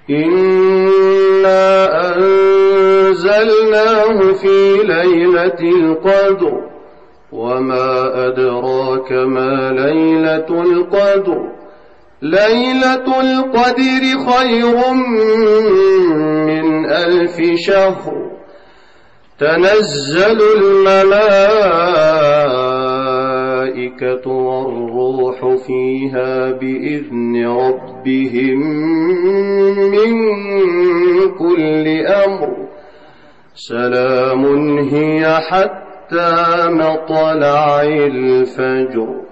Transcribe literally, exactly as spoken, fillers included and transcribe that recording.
إنا أنزلناه في ليلة القدر وما أدراك ما ليلة القدر ليلة القدر خير من ألف شهر تنزل الملائكة والروح فيها بإذن ربهم من كل أمر سلام هي حتى مطلع الفجر.